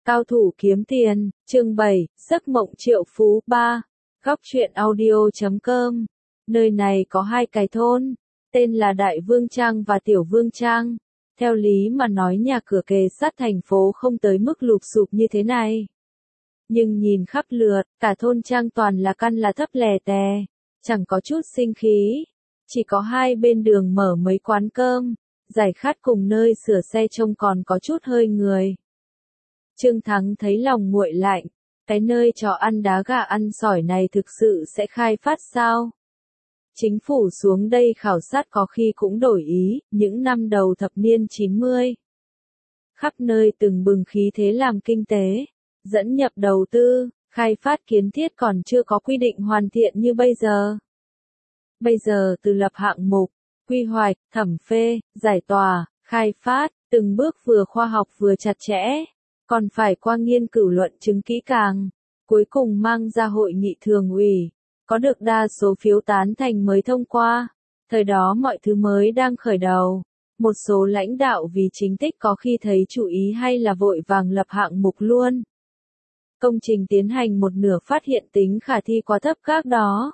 Cao thủ kiếm tiền, chương 7, giấc mộng triệu phú 3, góc truyện audio.com. Nơi này có hai cái thôn, tên là Đại Vương Trang và Tiểu Vương Trang. Theo lý mà nói nhà cửa kề sát thành phố không tới mức lụp xụp như thế này. Nhưng nhìn khắp lượt, cả thôn trang toàn là căn là thấp lè tè, chẳng có chút sinh khí. Chỉ có hai bên đường mở mấy quán cơm, giải khát cùng nơi sửa xe trông còn có chút hơi người. Trương Thắng thấy lòng nguội lạnh, cái nơi trò ăn đá gà ăn sỏi này thực sự sẽ khai phát sao? Chính phủ xuống đây khảo sát có khi cũng đổi ý, những năm đầu thập niên 90. Khắp nơi từng bừng khí thế làm kinh tế, dẫn nhập đầu tư, khai phát kiến thiết còn chưa có quy định hoàn thiện như bây giờ. Bây giờ từ lập hạng mục, quy hoạch, thẩm phê, giải tỏa, khai phát, từng bước vừa khoa học vừa chặt chẽ, còn phải qua nghiên cứu luận chứng kỹ càng, cuối cùng mang ra hội nghị thường ủy, có được đa số phiếu tán thành mới thông qua. Thời đó mọi thứ mới đang khởi đầu, một số lãnh đạo vì chính tích có khi thấy chủ ý hay là vội vàng lập hạng mục luôn. Công trình tiến hành một nửa phát hiện tính khả thi quá thấp các đó.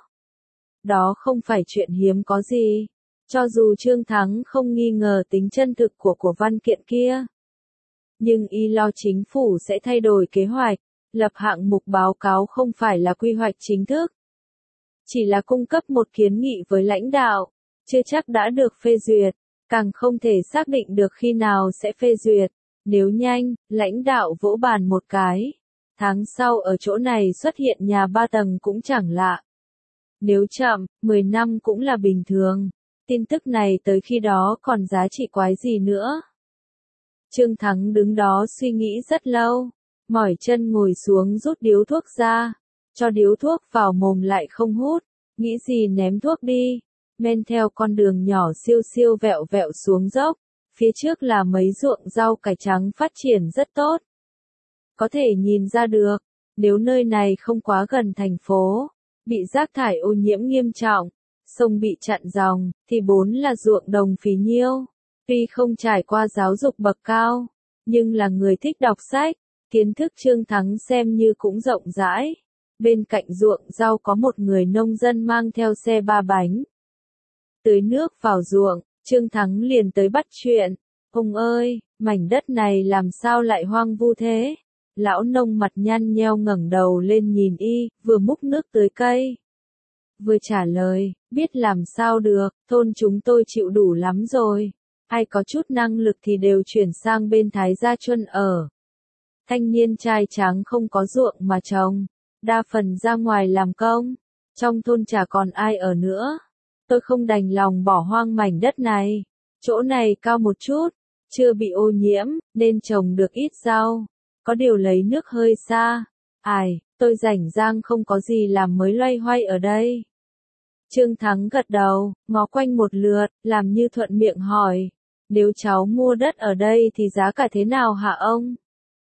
Đó không phải chuyện hiếm có gì, cho dù Trương Thắng không nghi ngờ tính chân thực của văn kiện kia. Nhưng y lo chính phủ sẽ thay đổi kế hoạch, lập hạng mục báo cáo không phải là quy hoạch chính thức. Chỉ là cung cấp một kiến nghị với lãnh đạo, chưa chắc đã được phê duyệt, càng không thể xác định được khi nào sẽ phê duyệt. Nếu nhanh, lãnh đạo vỗ bàn một cái. Tháng sau ở chỗ này xuất hiện nhà 3 tầng cũng chẳng lạ. Nếu chậm, 10 năm cũng là bình thường. Tin tức này tới khi đó còn giá trị quái gì nữa. Trương Thắng đứng đó suy nghĩ rất lâu, mỏi chân ngồi xuống rút điếu thuốc ra, cho điếu thuốc vào mồm lại không hút, nghĩ gì ném thuốc đi, men theo con đường nhỏ siêu siêu vẹo vẹo xuống dốc, phía trước là mấy ruộng rau cải trắng phát triển rất tốt. Có thể nhìn ra được, nếu nơi này không quá gần thành phố, bị rác thải ô nhiễm nghiêm trọng, sông bị chặn dòng, thì 4 là ruộng đồng phì nhiêu. Tuy không trải qua giáo dục bậc cao, nhưng là người thích đọc sách, kiến thức Trương Thắng xem như cũng rộng rãi. Bên cạnh ruộng rau có một người nông dân mang theo xe 3 bánh. Tưới nước vào ruộng, Trương Thắng liền tới bắt chuyện. Ông ơi, mảnh đất này làm sao lại hoang vu thế? Lão nông mặt nhăn nheo ngẩng đầu lên nhìn y, vừa múc nước tưới cây, vừa trả lời, biết làm sao được, thôn chúng tôi chịu đủ lắm rồi. Ai có chút năng lực thì đều chuyển sang bên Thái Gia Chuân ở. Thanh niên trai tráng không có ruộng mà trồng, đa phần ra ngoài làm công, trong thôn chả còn ai ở nữa. Tôi không đành lòng bỏ hoang mảnh đất này, chỗ này cao một chút, chưa bị ô nhiễm, nên trồng được ít rau, có điều lấy nước hơi xa. Ai, tôi rảnh rang không có gì làm mới loay hoay ở đây. Trương Thắng gật đầu, ngó quanh một lượt, làm như thuận miệng hỏi. Nếu cháu mua đất ở đây thì giá cả thế nào hả ông?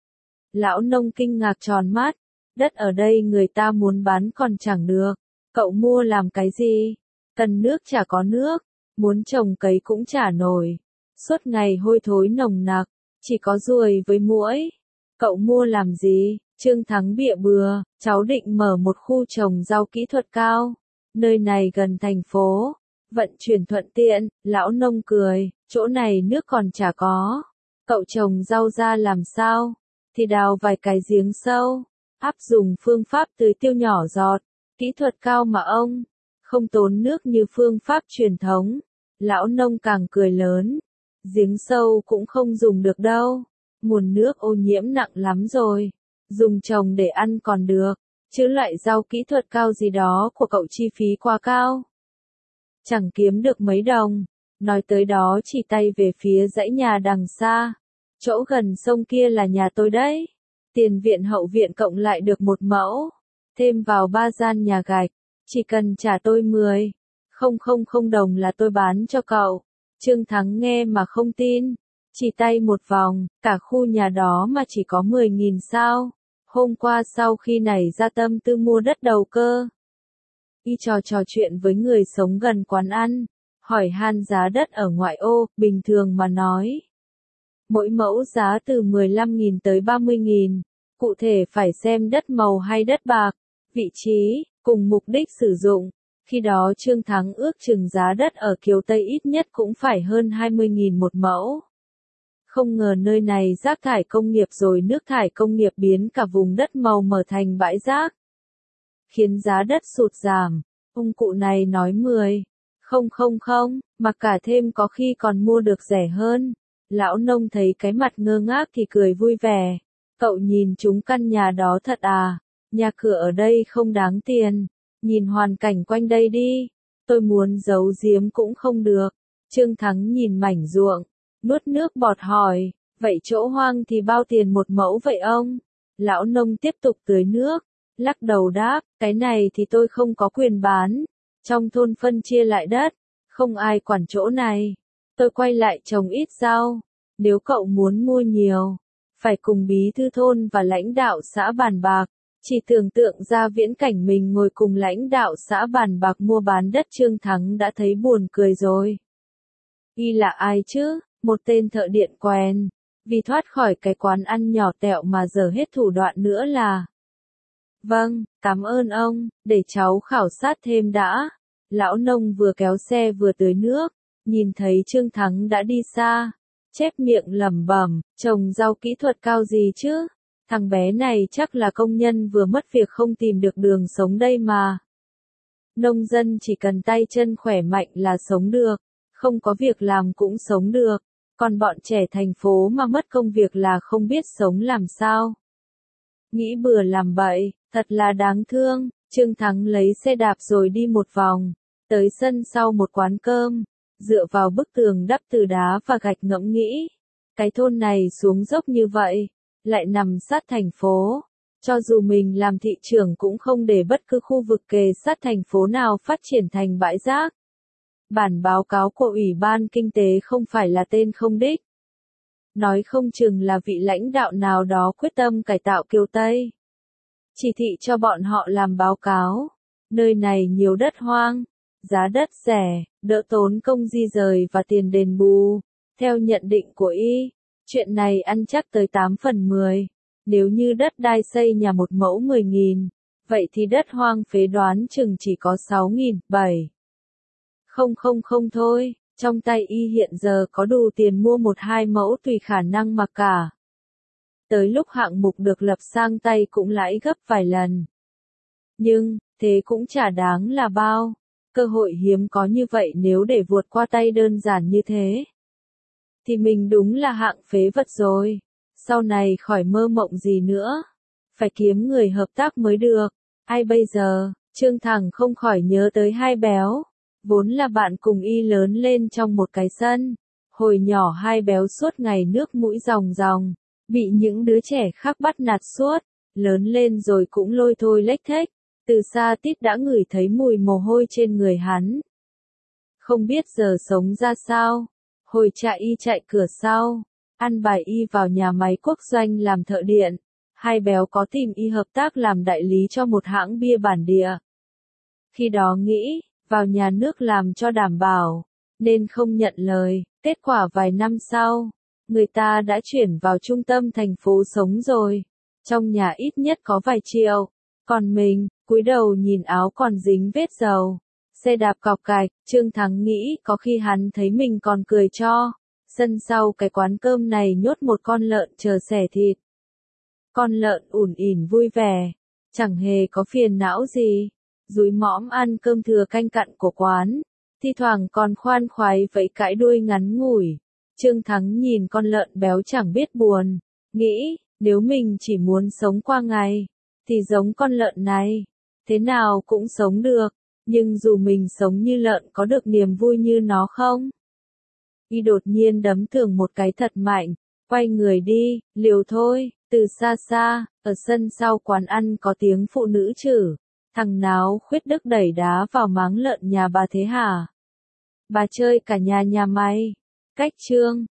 Lão nông kinh ngạc tròn mắt, đất ở đây người ta muốn bán còn chẳng được, cậu mua làm cái gì? Cần nước chả có nước, muốn trồng cấy cũng chả nổi, suốt ngày hôi thối nồng nặc, chỉ có ruồi với muỗi. Cậu mua làm gì? Trương Thắng bịa bừa, cháu định mở một khu trồng rau kỹ thuật cao, nơi này gần thành phố, vận chuyển thuận tiện. Lão nông cười, chỗ này nước còn chả có, cậu trồng rau ra làm sao? Thì đào vài cái giếng sâu, áp dụng phương pháp tưới tiêu nhỏ giọt, kỹ thuật cao mà ông, không tốn nước như phương pháp truyền thống. Lão nông càng cười lớn, giếng sâu cũng không dùng được đâu, nguồn nước ô nhiễm nặng lắm rồi, dùng trồng để ăn còn được, chứ loại rau kỹ thuật cao gì đó của cậu chi phí quá cao. Chẳng kiếm được mấy đồng. Nói tới đó chỉ tay về phía dãy nhà đằng xa. Chỗ gần sông kia là nhà tôi đấy. Tiền viện hậu viện cộng lại được 1 mẫu. Thêm vào 3 gian nhà gạch. Chỉ cần trả tôi 10,000 đồng là tôi bán cho cậu. Trương Thắng nghe mà không tin. Chỉ tay một vòng, cả khu nhà đó mà chỉ có 10.000 sao. Hôm qua sau khi nảy ra tâm tư mua đất đầu cơ. Y trò chuyện với người sống gần quán ăn, hỏi han giá đất ở ngoại ô, bình thường mà nói. Mỗi mẫu giá từ 15.000 tới 30.000, Cụ thể phải xem đất màu hay đất bạc, vị trí, cùng mục đích sử dụng. Khi đó Trương Thắng ước chừng giá đất ở Kiều Tây ít nhất cũng phải hơn 20.000 một mẫu. Không ngờ nơi này rác thải công nghiệp rồi nước thải công nghiệp biến cả vùng đất màu mỡ thành bãi rác, khiến giá đất sụt giảm. Ông cụ này nói 10. Không, mà cả thêm có khi còn mua được rẻ hơn. Lão nông thấy cái mặt ngơ ngác thì cười vui vẻ. Cậu nhìn chúng căn nhà đó thật à? Nhà cửa ở đây không đáng tiền. Nhìn hoàn cảnh quanh đây đi. Tôi muốn giấu giếm cũng không được. Trương Thắng nhìn mảnh ruộng, nuốt nước bọt hỏi, vậy chỗ hoang thì bao tiền một mẫu vậy ông? Lão nông tiếp tục tưới nước, lắc đầu đáp, cái này thì tôi không có quyền bán. Trong thôn phân chia lại đất, không ai quản chỗ này. Tôi quay lại trồng ít rau. Nếu cậu muốn mua nhiều, phải cùng bí thư thôn và lãnh đạo xã bàn bạc. Chỉ tưởng tượng ra viễn cảnh mình ngồi cùng lãnh đạo xã bàn bạc mua bán đất, Trương Thắng đã thấy buồn cười rồi. Y là ai chứ? Một tên thợ điện quèn. Vì thoát khỏi cái quán ăn nhỏ tẹo mà giờ hết thủ đoạn nữa là. Vâng, cảm ơn ông, để cháu khảo sát thêm đã. Lão nông vừa kéo xe vừa tưới nước, nhìn thấy Trương Thắng đã đi xa, chép miệng lẩm bẩm, trồng rau kỹ thuật cao gì chứ? Thằng bé này chắc là công nhân vừa mất việc không tìm được đường sống đây mà. Nông dân chỉ cần tay chân khỏe mạnh là sống được, không có việc làm cũng sống được, còn bọn trẻ thành phố mà mất công việc là không biết sống làm sao. Nghĩ bừa làm bậy, thật là đáng thương. Trương Thắng lấy xe đạp rồi đi một vòng, tới sân sau một quán cơm, dựa vào bức tường đắp từ đá và gạch ngẫm nghĩ. Cái thôn này xuống dốc như vậy, lại nằm sát thành phố. Cho dù mình làm thị trưởng cũng không để bất cứ khu vực kề sát thành phố nào phát triển thành bãi rác. Bản báo cáo của Ủy ban Kinh tế không phải là tên không đích. Nói không chừng là vị lãnh đạo nào đó quyết tâm cải tạo Kiều Tây. Chỉ thị cho bọn họ làm báo cáo. Nơi này nhiều đất hoang, giá đất rẻ, đỡ tốn công di rời và tiền đền bù. Theo nhận định của Y, chuyện này ăn chắc tới 8 phần 10. Nếu như đất đai xây nhà một mẫu 10.000, vậy thì đất hoang phế đoán chừng chỉ có 6.000, 7. Không thôi, trong tay Y hiện giờ có đủ tiền mua 1-2 mẫu tùy khả năng mà cả. Tới lúc hạng mục được lập sang tay cũng lãi gấp vài lần. Nhưng, thế cũng chả đáng là bao. Cơ hội hiếm có như vậy nếu để vụt qua tay đơn giản như thế, thì mình đúng là hạng phế vật rồi. Sau này khỏi mơ mộng gì nữa. Phải kiếm người hợp tác mới được. Ai bây giờ? Trương Thắng không khỏi nhớ tới hai béo. Vốn là bạn cùng Y lớn lên trong một cái sân. Hồi nhỏ hai béo suốt ngày nước mũi ròng ròng, bị những đứa trẻ khác bắt nạt suốt. Lớn lên rồi cũng lôi thôi lếch thếch. Từ xa tít đã ngửi thấy mùi mồ hôi trên người hắn. Không biết giờ sống ra sao. Hồi chạy Y chạy cửa sau, ăn bài Y vào nhà máy quốc doanh làm thợ điện. Hai béo có tìm Y hợp tác làm đại lý cho một hãng bia bản địa. Khi đó nghĩ, vào nhà nước làm cho đảm bảo, nên không nhận lời. Kết quả vài năm sau, người ta đã chuyển vào trung tâm thành phố sống rồi. Trong nhà ít nhất có vài triệu. Còn mình, cúi đầu nhìn áo còn dính vết dầu. Xe đạp cọc cạch, Trương Thắng nghĩ có khi hắn thấy mình còn cười cho. Sân sau cái quán cơm này nhốt một con lợn chờ xẻ thịt. Con lợn ủn ỉn vui vẻ, chẳng hề có phiền não gì. Dúi mõm ăn cơm thừa canh cặn của quán, thi thoảng còn khoan khoái vẫy cái đuôi ngắn ngủi. Trương Thắng nhìn con lợn béo chẳng biết buồn, nghĩ, nếu mình chỉ muốn sống qua ngày, thì giống con lợn này, thế nào cũng sống được. Nhưng dù mình sống như lợn có được niềm vui như nó không? Y đột nhiên đấm tường một cái thật mạnh, quay người đi, liều thôi. Từ xa xa, ở sân sau quán ăn có tiếng phụ nữ chửi. Thằng nào khuyết đức đẩy đá vào máng lợn nhà bà thế hả? Bà chơi cả nhà mày. Cách chương